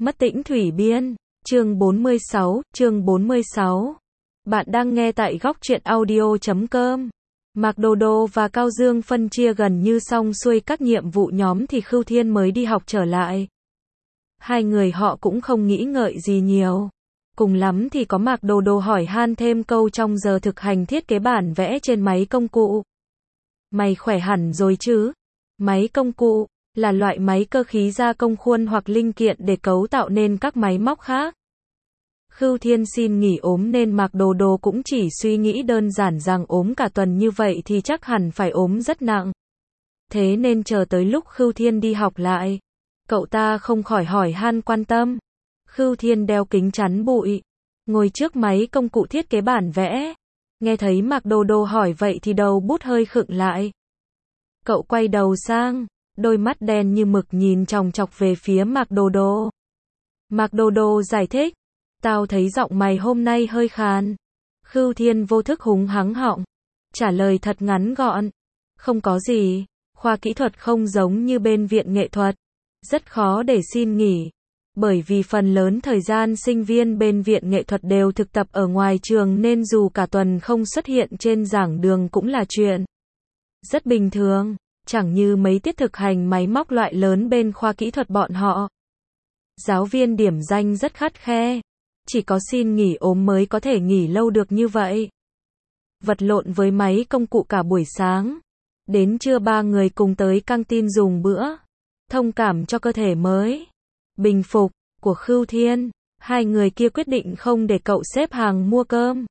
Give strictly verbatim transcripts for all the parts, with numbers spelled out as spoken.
Mất tĩnh thủy biên. Chương bốn mươi sáu, chương bốn mươi sáu. Bạn đang nghe tại góc truyện audio chấm com. Mạc Đồ Đồ và Cao Dương phân chia gần như xong xuôi các nhiệm vụ nhóm thì Khưu Thiên mới đi học trở lại. Hai người họ cũng không nghĩ ngợi gì nhiều. Cùng lắm thì có Mạc Đồ Đồ hỏi han thêm câu trong giờ thực hành thiết kế bản vẽ trên máy công cụ. Mày khỏe hẳn rồi chứ? Máy công cụ là loại máy cơ khí gia công khuôn hoặc linh kiện để cấu tạo nên các máy móc khác. Khưu Thiên xin nghỉ ốm nên Mạc Đồ Đồ cũng chỉ suy nghĩ đơn giản rằng ốm cả tuần như vậy thì chắc hẳn phải ốm rất nặng. Thế nên chờ tới lúc Khưu Thiên đi học lại, cậu ta không khỏi hỏi han quan tâm. Khưu Thiên đeo kính chắn bụi, ngồi trước máy công cụ thiết kế bản vẽ. Nghe thấy Mạc Đồ Đồ hỏi vậy thì đầu bút hơi khựng lại. Cậu quay đầu sang, đôi mắt đen như mực nhìn chòng chọc về phía Mạc Đồ Đồ. Mạc Đồ Đồ giải thích, tao thấy giọng mày hôm nay hơi khàn. Khưu Thiên vô thức húng hắng họng, trả lời thật ngắn gọn. Không có gì, khoa kỹ thuật không giống như bên viện nghệ thuật. Rất khó để xin nghỉ. Bởi vì phần lớn thời gian sinh viên bên viện nghệ thuật đều thực tập ở ngoài trường nên dù cả tuần không xuất hiện trên giảng đường cũng là chuyện rất bình thường, chẳng như mấy tiết thực hành máy móc loại lớn bên khoa kỹ thuật bọn họ. Giáo viên điểm danh rất khắt khe, chỉ có xin nghỉ ốm mới có thể nghỉ lâu được như vậy. Vật lộn với máy công cụ cả buổi sáng, đến trưa ba người cùng tới căng tin dùng bữa, thông cảm cho cơ thể mới bình phục của Khưu Thiên. Hai người kia quyết định không để cậu xếp hàng mua cơm.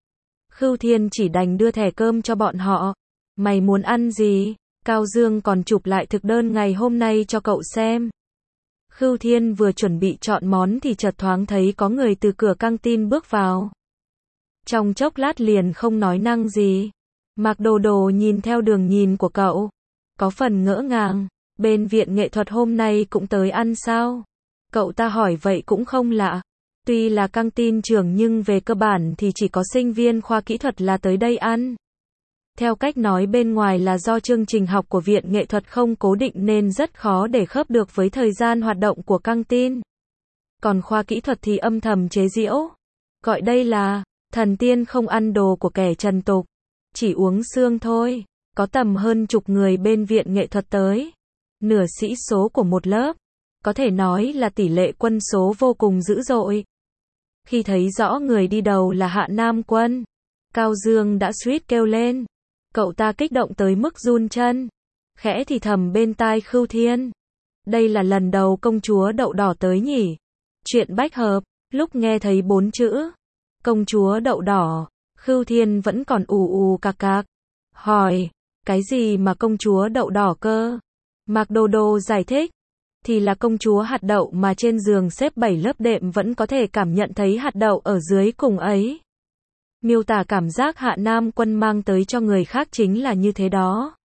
Khưu Thiên chỉ đành đưa thẻ cơm cho bọn họ. Mày muốn ăn gì? Cao Dương còn chụp lại thực đơn ngày hôm nay cho cậu xem. Khưu Thiên vừa chuẩn bị chọn món thì chợt thoáng thấy có người từ cửa căng tin bước vào. Trong chốc lát liền không nói năng gì. Mạc Đồ Đồ nhìn theo đường nhìn của cậu, có phần ngỡ ngàng. Bên viện nghệ thuật hôm nay cũng tới ăn sao? Cậu ta hỏi vậy cũng không lạ. Tuy là căng tin trường nhưng về cơ bản thì chỉ có sinh viên khoa kỹ thuật là tới đây ăn. Theo cách nói bên ngoài là do chương trình học của viện nghệ thuật không cố định nên rất khó để khớp được với thời gian hoạt động của căng tin. Còn khoa kỹ thuật thì âm thầm chế giễu, gọi đây là thần tiên không ăn đồ của kẻ trần tục, chỉ uống xương thôi. Có tầm hơn chục người bên viện nghệ thuật tới, nửa sĩ số của một lớp, có thể nói là tỷ lệ quân số vô cùng dữ dội. Khi thấy rõ người đi đầu là Hạ Nam Quân, Cao Dương đã suýt kêu lên. Cậu ta kích động tới mức run chân, khẽ thì thầm bên tai Khưu Thiên. Đây là lần đầu công chúa đậu đỏ tới nhỉ? Chuyện bách hợp. Lúc nghe thấy bốn chữ công chúa đậu đỏ, Khưu Thiên vẫn còn ù ù cạc cạc, hỏi, cái gì mà công chúa đậu đỏ cơ? Mạc Đồ Đồ giải thích, thì là công chúa hạt đậu mà trên giường xếp bảy lớp đệm vẫn có thể cảm nhận thấy hạt đậu ở dưới cùng ấy. Miêu tả cảm giác Hạ Nam Quân mang tới cho người khác chính là như thế đó.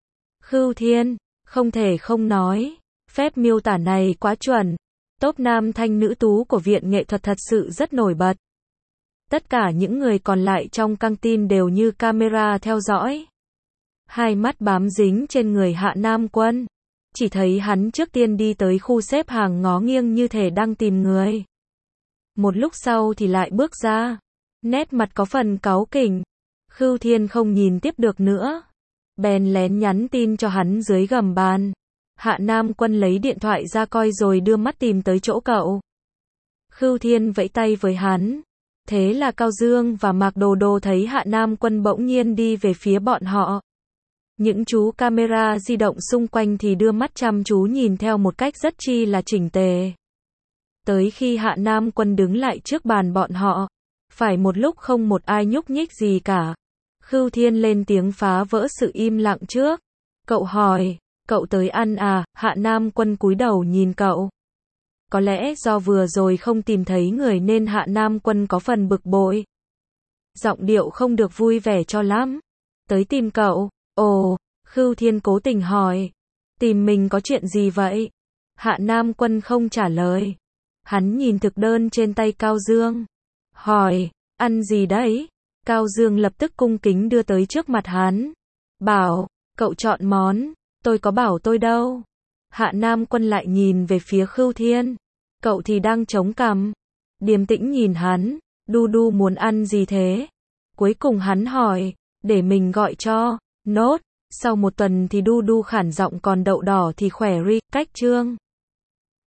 Khưu Thiên, không thể không nói, phép miêu tả này quá chuẩn. Top nam thanh nữ tú của viện nghệ thuật thật sự rất nổi bật. Tất cả những người còn lại trong căng tin đều như camera theo dõi. Hai mắt bám dính trên người Hạ Nam Quân. Chỉ thấy hắn trước tiên đi tới khu xếp hàng ngó nghiêng như thể đang tìm người. Một lúc sau thì lại bước ra. Nét mặt có phần cáu kỉnh. Khưu Thiên không nhìn tiếp được nữa, bèn lén nhắn tin cho hắn dưới gầm bàn. Hạ Nam Quân lấy điện thoại ra coi rồi đưa mắt tìm tới chỗ cậu. Khưu Thiên vẫy tay với hắn. Thế là Cao Dương và Mạc Đồ Đồ thấy Hạ Nam Quân bỗng nhiên đi về phía bọn họ. Những chú camera di động xung quanh thì đưa mắt chăm chú nhìn theo một cách rất chi là chỉnh tề. Tới khi Hạ Nam Quân đứng lại trước bàn bọn họ, phải một lúc không một ai nhúc nhích gì cả. Khưu Thiên lên tiếng phá vỡ sự im lặng trước. Cậu hỏi, cậu tới ăn à? Hạ Nam Quân cúi đầu nhìn cậu. Có lẽ do vừa rồi không tìm thấy người nên Hạ Nam Quân có phần bực bội. Giọng điệu không được vui vẻ cho lắm. Tới tìm cậu. Ồ, Khưu Thiên cố tình hỏi. Tìm mình có chuyện gì vậy? Hạ Nam Quân không trả lời. Hắn nhìn thực đơn trên tay Cao Dương, hỏi, ăn gì đấy? Cao Dương lập tức cung kính đưa tới trước mặt hắn. Bảo, cậu chọn món. Tôi có bảo tôi đâu. Hạ Nam Quân lại nhìn về phía Khưu Thiên. Cậu thì đang chống cằm. Điềm tĩnh nhìn hắn, Du Du muốn ăn gì thế? Cuối cùng hắn hỏi, để mình gọi cho. Nốt. Sau một tuần thì Du Du khản giọng còn đậu đỏ thì khỏe ri. Cách chương